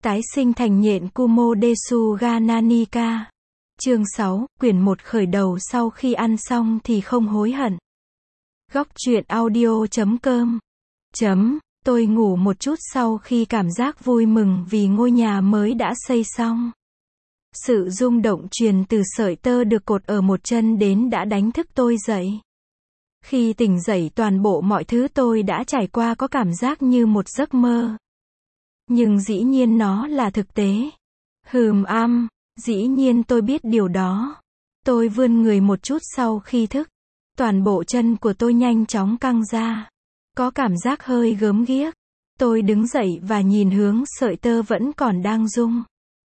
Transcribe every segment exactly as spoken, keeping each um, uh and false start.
Tái sinh thành nhện Kumo-desu ga Nanika. Chương sáu, quyển một khởi đầu sau khi ăn xong thì không hối hận. Góc truyện audio chấm com. Chấm, tôi ngủ một chút sau khi cảm giác vui mừng vì ngôi nhà mới đã xây xong. Sự rung động truyền từ sợi tơ được cột ở một chân đến đã đánh thức tôi dậy. Khi tỉnh dậy toàn bộ mọi thứ tôi đã trải qua có cảm giác như một giấc mơ. Nhưng dĩ nhiên nó là thực tế. Hừm am, dĩ nhiên tôi biết điều đó. Tôi vươn người một chút sau khi thức. Toàn bộ chân của tôi nhanh chóng căng ra. Có cảm giác hơi gớm ghiếc. Tôi đứng dậy và nhìn hướng sợi tơ vẫn còn đang rung.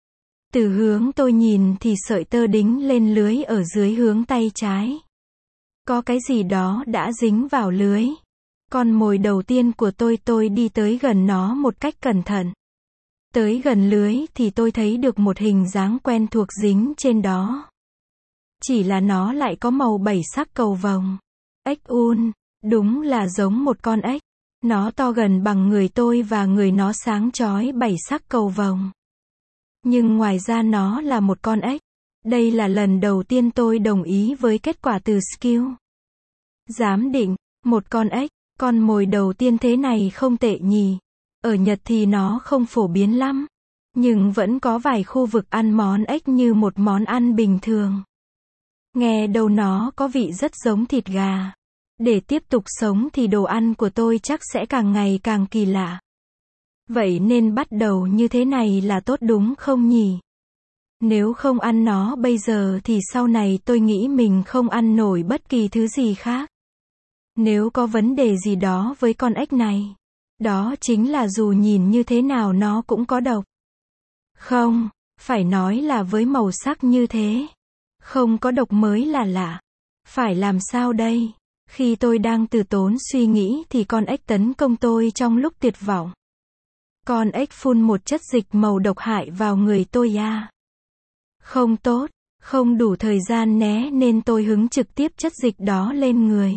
Từ hướng tôi nhìn thì sợi tơ đính lên lưới ở dưới hướng tay trái. Có cái gì đó đã dính vào lưới. Con mồi đầu tiên của tôi tôi đi tới gần nó một cách cẩn thận. Tới gần lưới thì tôi thấy được một hình dáng quen thuộc dính trên đó. Chỉ là nó lại có màu bảy sắc cầu vồng. Ếch un, đúng là giống một con ếch. Nó to gần bằng người tôi và người nó sáng chói bảy sắc cầu vồng. Nhưng ngoài ra nó là một con ếch. Đây là lần đầu tiên tôi đồng ý với kết quả từ skill. Giám định, một con ếch, con mồi đầu tiên thế này không tệ nhỉ. Ở Nhật thì nó không phổ biến lắm. Nhưng vẫn có vài khu vực ăn món ếch như một món ăn bình thường. Nghe đâu nó có vị rất giống thịt gà. Để tiếp tục sống thì đồ ăn của tôi chắc sẽ càng ngày càng kỳ lạ. Vậy nên bắt đầu như thế này là tốt đúng không nhỉ? Nếu không ăn nó bây giờ thì sau này tôi nghĩ mình không ăn nổi bất kỳ thứ gì khác. Nếu có vấn đề gì đó với con ếch này, đó chính là dù nhìn như thế nào nó cũng có độc. Không, phải nói là với màu sắc như thế, không có độc mới là lạ. Phải làm sao đây? Khi tôi đang từ tốn suy nghĩ thì con ếch tấn công tôi trong lúc tuyệt vọng. Con ếch phun một chất dịch màu độc hại vào người tôi à. Không tốt, không đủ thời gian né nên tôi hứng trực tiếp chất dịch đó lên người.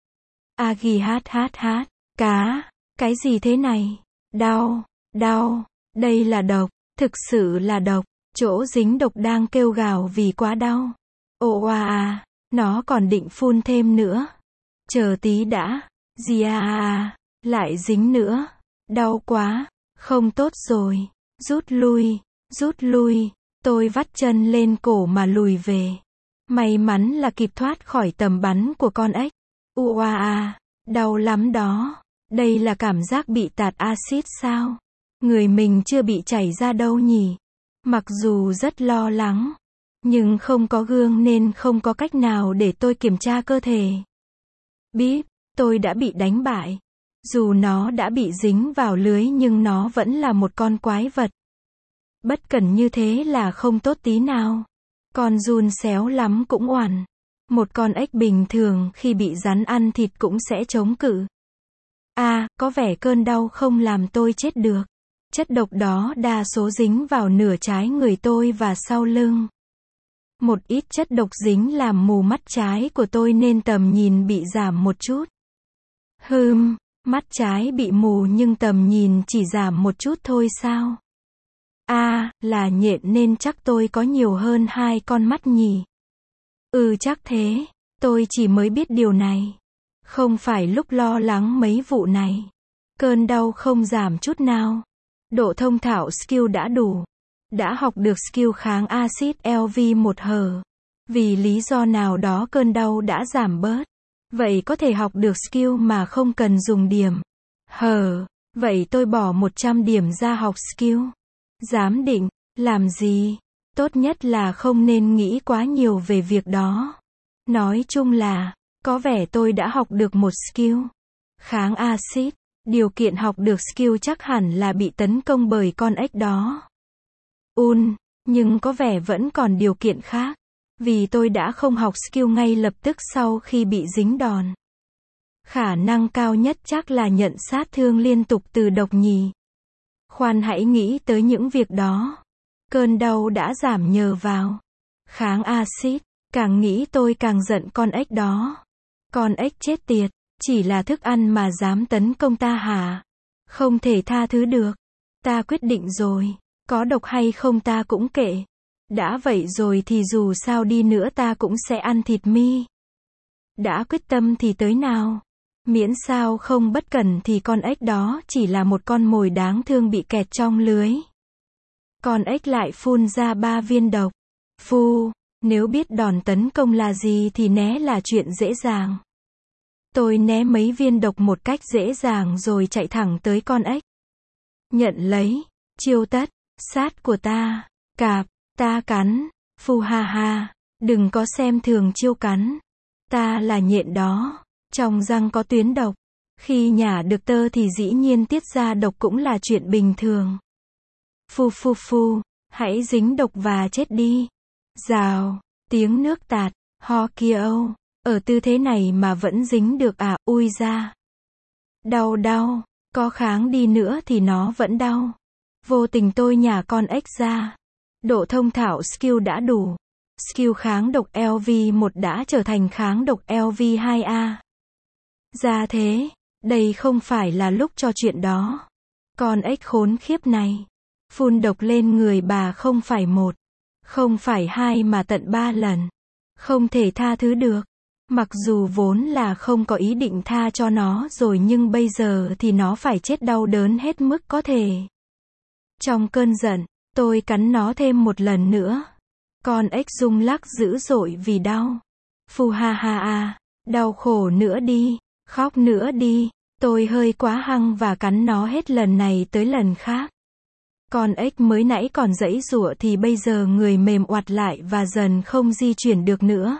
Agi hát hát hát, cá, cái gì thế này? Đau, đau, đây là độc, thực sự là độc, chỗ dính độc đang kêu gào vì quá đau. Ồ à à, nó còn định phun thêm nữa. Chờ tí đã, gì à à, lại dính nữa, đau quá, không tốt rồi, rút lui, rút lui. Tôi vắt chân lên cổ mà lùi về. May mắn là kịp thoát khỏi tầm bắn của con ếch. Ua à, đau lắm đó. Đây là cảm giác bị tạt axit sao? Người mình chưa bị chảy ra đâu nhỉ? Mặc dù rất lo lắng, nhưng không có gương nên không có cách nào để tôi kiểm tra cơ thể. Bíp, tôi đã bị đánh bại. Dù nó đã bị dính vào lưới nhưng nó vẫn là một con quái vật. Bất cẩn như thế là không tốt tí nào. Con giun xéo lắm cũng oằn. Một con ếch bình thường khi bị rắn ăn thịt cũng sẽ chống cự. À, có vẻ cơn đau không làm tôi chết được. Chất độc đó đa số dính vào nửa trái người tôi và sau lưng. Một ít chất độc dính làm mù mắt trái của tôi nên tầm nhìn bị giảm một chút. Hừm, mắt trái bị mù nhưng tầm nhìn chỉ giảm một chút thôi sao? À, là nhện nên chắc tôi có nhiều hơn hai con mắt nhỉ? Ừ chắc thế, tôi chỉ mới biết điều này. Không phải lúc lo lắng mấy vụ này. Cơn đau không giảm chút nào. Độ thông thạo skill đã đủ. Đã học được skill kháng axit L V một hờ. Vì lý do nào đó cơn đau đã giảm bớt. Vậy có thể học được skill mà không cần dùng điểm. Hờ, vậy tôi bỏ một trăm điểm ra học skill. Giám định, làm gì? Tốt nhất là không nên nghĩ quá nhiều về việc đó. Nói chung là, có vẻ tôi đã học được một skill. Kháng axit, điều kiện học được skill chắc hẳn là bị tấn công bởi con ếch đó. Un, nhưng có vẻ vẫn còn điều kiện khác. Vì tôi đã không học skill ngay lập tức sau khi bị dính đòn. Khả năng cao nhất chắc là nhận sát thương liên tục từ độc nhì. Khoan hãy nghĩ tới những việc đó. Cơn đau đã giảm nhờ vào kháng axit. Càng nghĩ tôi càng giận con ếch đó. Con ếch chết tiệt, chỉ là thức ăn mà dám tấn công ta hả? Không thể tha thứ được. Ta quyết định rồi. Có độc hay không ta cũng kệ. Đã vậy rồi thì dù sao đi nữa ta cũng sẽ ăn thịt mi. Đã quyết tâm thì tới nào. Miễn sao không bất cẩn thì con ếch đó chỉ là một con mồi đáng thương bị kẹt trong lưới. Con ếch lại phun ra ba viên độc. Phu, nếu biết đòn tấn công là gì thì né là chuyện dễ dàng. Tôi né mấy viên độc một cách dễ dàng rồi chạy thẳng tới con ếch. Nhận lấy, chiêu tất, sát của ta, cạp, ta cắn, phu ha ha, đừng có xem thường chiêu cắn. Ta là nhện đó, trong răng có tuyến độc. Khi nhả được tơ thì dĩ nhiên tiết ra độc cũng là chuyện bình thường. Phu phu phu, hãy dính độc và chết đi. Rào, tiếng nước tạt, ho kia âu, ở tư thế này mà vẫn dính được à, ui ra. Đau đau, có kháng đi nữa thì nó vẫn đau. Vô tình tôi nhả con ếch ra. Độ thông thạo skill đã đủ. Skill kháng độc L V một đã trở thành kháng độc L V hai A. Ra thế, đây không phải là lúc cho chuyện đó. Con ếch khốn khiếp này. Phun độc lên người bà không phải một, không phải hai mà tận ba lần. Không thể tha thứ được. Mặc dù vốn là không có ý định tha cho nó rồi nhưng bây giờ thì nó phải chết đau đớn hết mức có thể. Trong cơn giận, tôi cắn nó thêm một lần nữa. Con ếch rung lắc dữ dội vì đau. Phu ha ha a, đau khổ nữa đi, khóc nữa đi. Tôi hơi quá hăng và cắn nó hết lần này tới lần khác. Con ếch mới nãy còn giãy giụa thì bây giờ người mềm oặt lại và dần không di chuyển được nữa.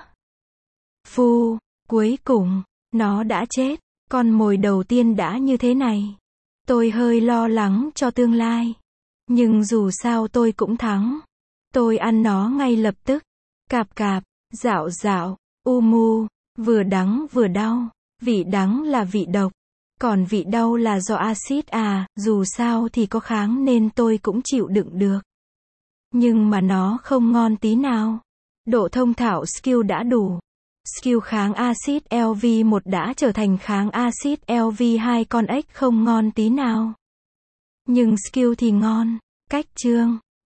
Phu, cuối cùng, nó đã chết. Con mồi đầu tiên đã như thế này. Tôi hơi lo lắng cho tương lai. Nhưng dù sao tôi cũng thắng. Tôi ăn nó ngay lập tức. Cạp cạp, dạo dạo, u mu, vừa đắng vừa đau. Vị đắng là vị độc. Còn vị đau là do axit à, dù sao thì có kháng nên tôi cũng chịu đựng được. Nhưng mà nó không ngon tí nào. Độ thông thạo skill đã đủ. Skill kháng axit L V một đã trở thành kháng axit L V hai, con ếch không ngon tí nào. Nhưng skill thì ngon. Cách chương